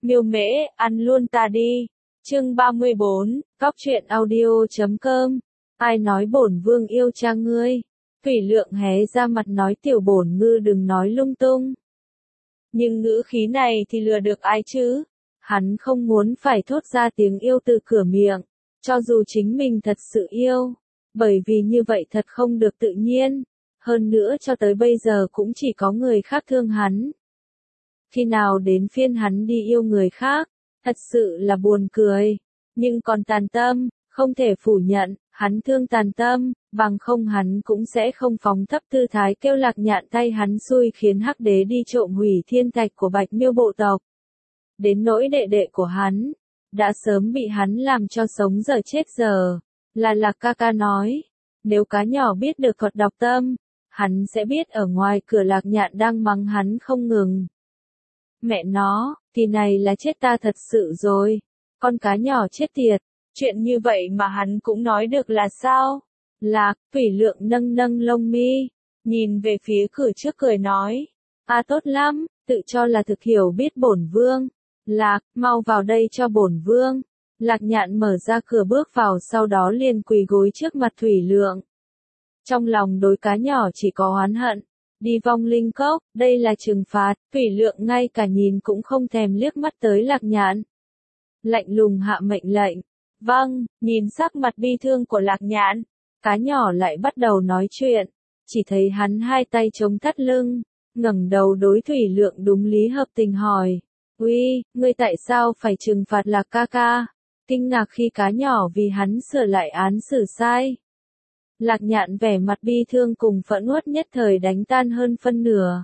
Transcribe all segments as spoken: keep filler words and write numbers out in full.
Miêu Mễ, ăn luôn ta đi. Chương ba mươi bốn, Cóc truyện audio chấm com. Ai nói bổn vương yêu cha ngươi? Thủy Lượng hé ra mặt nói tiểu bổn ngư đừng nói lung tung. Nhưng ngữ khí này thì lừa được ai chứ? Hắn không muốn phải thốt ra tiếng yêu từ cửa miệng, cho dù chính mình thật sự yêu, bởi vì như vậy thật không được tự nhiên. Hơn nữa cho tới bây giờ cũng chỉ có người khác thương hắn. Khi nào đến phiên hắn đi yêu người khác, thật sự là buồn cười. Nhưng còn Tàn Tâm, không thể phủ nhận, hắn thương Tàn Tâm, bằng không hắn cũng sẽ không phóng thấp tư thái kêu Lạc Nhạn thay hắn xui khiến Hắc Đế đi trộm hủy thiên thạch của Bạch Miêu bộ tộc. Đến nỗi đệ đệ của hắn, đã sớm bị hắn làm cho sống dở chết giờ, là Lạc ca ca nói. Nếu cá nhỏ biết được thuật đọc tâm, hắn sẽ biết ở ngoài cửa Lạc Nhạn đang mắng hắn không ngừng. Mẹ nó, thì này là chết ta thật sự rồi. Con cá nhỏ chết tiệt. Chuyện như vậy mà hắn cũng nói được là sao? Lạc, Thủy Lượng nâng nâng lông mi, nhìn về phía cửa trước cười nói. À tốt lắm, tự cho là thực hiểu biết bổn vương. Lạc, mau vào đây cho bổn vương. Lạc Nhạn mở ra cửa bước vào sau đó liền quỳ gối trước mặt Thủy Lượng. Trong lòng đối cá nhỏ chỉ có oán hận. Đi vong linh cốc, đây là trừng phạt. Thủy Lượng ngay cả nhìn cũng không thèm liếc mắt tới Lạc Nhạn. Lạnh lùng hạ mệnh lệnh. Vâng, nhìn sắc mặt bi thương của Lạc Nhạn, cá nhỏ lại bắt đầu nói chuyện. Chỉ thấy hắn hai tay chống thắt lưng, ngẩng đầu đối Thủy Lượng đúng lý hợp tình hỏi. Uy, ngươi tại sao phải trừng phạt Lạc ca ca? Kinh ngạc khi cá nhỏ vì hắn sửa lại án xử sai. Lạc Nhạn vẻ mặt bi thương cùng phẫn uất nhất thời đánh tan hơn phân nửa.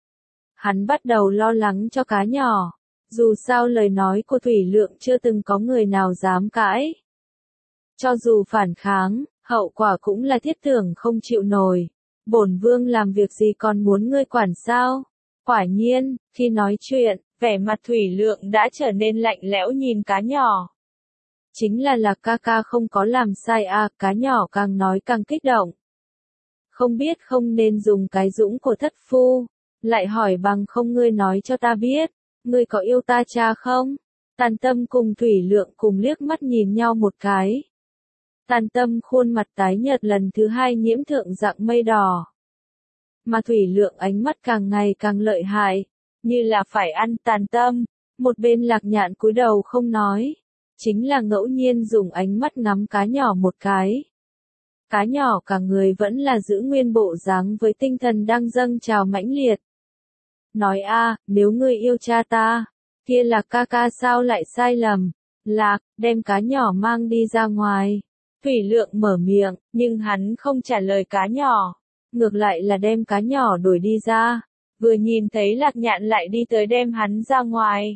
Hắn bắt đầu lo lắng cho cá nhỏ. Dù sao lời nói của Thủy Lượng chưa từng có người nào dám cãi. Cho dù phản kháng, hậu quả cũng là thiết tưởng không chịu nổi. Bổn vương làm việc gì còn muốn ngươi quản sao? Quả nhiên, khi nói chuyện, vẻ mặt Thủy Lượng đã trở nên lạnh lẽo nhìn cá nhỏ. Chính là Lạc ca ca không có làm sai à, cá nhỏ càng nói càng kích động. Không biết không nên dùng cái dũng của thất phu, lại hỏi bằng không ngươi nói cho ta biết. Ngươi có yêu ta cha không? Tàn Tâm cùng Thủy Lượng cùng liếc mắt nhìn nhau một cái. Tàn Tâm khuôn mặt tái nhợt lần thứ hai nhiễm thượng dạng mây đỏ. Mà Thủy Lượng ánh mắt càng ngày càng lợi hại, như là phải ăn Tàn Tâm. Một bên Lạc Nhạn cúi đầu không nói, chính là ngẫu nhiên dùng ánh mắt ngắm cá nhỏ một cái. Cá nhỏ cả người vẫn là giữ nguyên bộ dáng với tinh thần đang dâng trào mãnh liệt. Nói a, nếu ngươi yêu cha ta, kia Lạc ca ca sao lại sai lầm? Lạc, đem cá nhỏ mang đi ra ngoài. Thủy Lượng mở miệng, nhưng hắn không trả lời cá nhỏ. Ngược lại là đem cá nhỏ đuổi đi ra. Vừa nhìn thấy Lạc Nhạn lại đi tới đem hắn ra ngoài.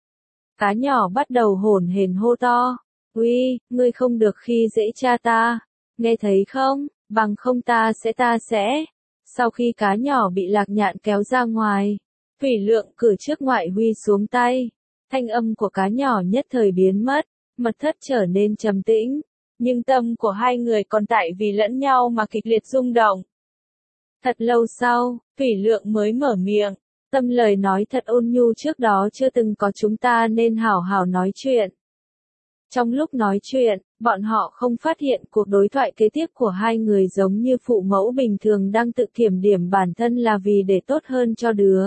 Cá nhỏ bắt đầu hổn hển hô to. Uy, ngươi không được khi dễ cha ta. Nghe thấy không? Bằng không ta sẽ ta sẽ. Sau khi cá nhỏ bị Lạc Nhạn kéo ra ngoài, Thủy Lượng cử trước ngoại huy xuống tay. Thanh âm của cá nhỏ nhất thời biến mất, mật thất trở nên trầm tĩnh. Nhưng tâm của hai người còn tại vì lẫn nhau mà kịch liệt rung động. Thật lâu sau, Thủy Lượng mới mở miệng. Tâm lời nói thật ôn nhu trước đó chưa từng có chúng ta nên hảo hảo nói chuyện. Trong lúc nói chuyện, bọn họ không phát hiện cuộc đối thoại kế tiếp của hai người giống như phụ mẫu bình thường đang tự kiểm điểm bản thân là vì để tốt hơn cho đứa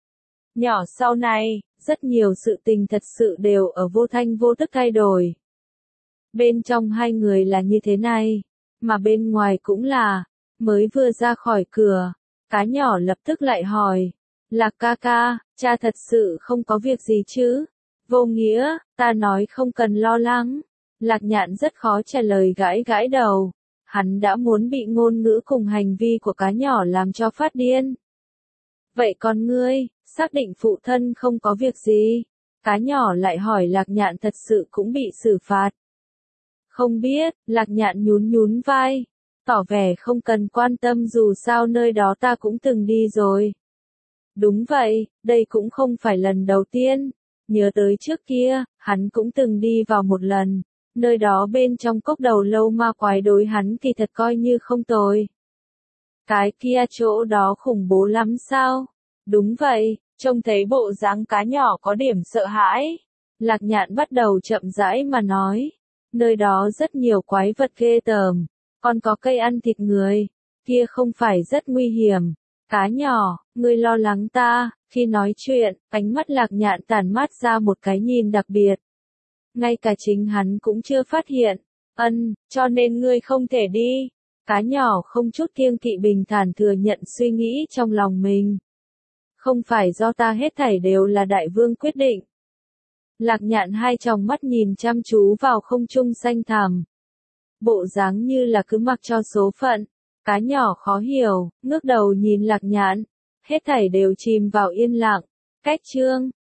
nhỏ sau này. Rất nhiều sự tình thật sự đều ở vô thanh vô tức thay đổi. Bên trong hai người là như thế này, mà bên ngoài cũng là. Mới vừa ra khỏi cửa, cá nhỏ lập tức lại hỏi. Lạc ca ca, cha thật sự không có việc gì chứ? Vô nghĩa, ta nói không cần lo lắng. Lạc Nhạn rất khó trả lời gãi gãi đầu. Hắn đã muốn bị ngôn ngữ cùng hành vi của cá nhỏ làm cho phát điên. Vậy còn ngươi, xác định phụ thân không có việc gì? Cá nhỏ lại hỏi Lạc Nhạn thật sự cũng bị xử phạt. Không biết, Lạc Nhạn nhún nhún vai. Tỏ vẻ không cần quan tâm dù sao nơi đó ta cũng từng đi rồi. Đúng vậy, đây cũng không phải lần đầu tiên. Nhớ tới trước kia, hắn cũng từng đi vào một lần. Nơi đó bên trong cốc đầu lâu ma quái đối hắn kỳ thật coi như không tồi. Cái kia chỗ đó khủng bố lắm sao? Đúng vậy, Trông thấy bộ dáng cá nhỏ có điểm sợ hãi. Lạc Nhạn bắt đầu chậm rãi mà nói. Nơi đó rất nhiều quái vật ghê tởm. Còn có cây ăn thịt người. Kia không phải rất nguy hiểm. Cá nhỏ, ngươi lo lắng ta. Khi nói chuyện, ánh mắt Lạc Nhạn tản mát ra một cái nhìn đặc biệt. Ngay cả chính hắn cũng chưa phát hiện. Ân, cho nên ngươi không thể đi. Cá nhỏ không chút kiêng kỵ bình thản thừa nhận suy nghĩ trong lòng mình. Không phải do ta hết thảy đều là đại vương quyết định. Lạc Nhạn hai tròng mắt nhìn chăm chú vào không trung xanh thẳm. Bộ dáng như là cứ mặc cho số phận. Cá nhỏ khó hiểu, ngước đầu nhìn Lạc Nhạn. Hết thảy đều chìm vào yên lặng. Cách chương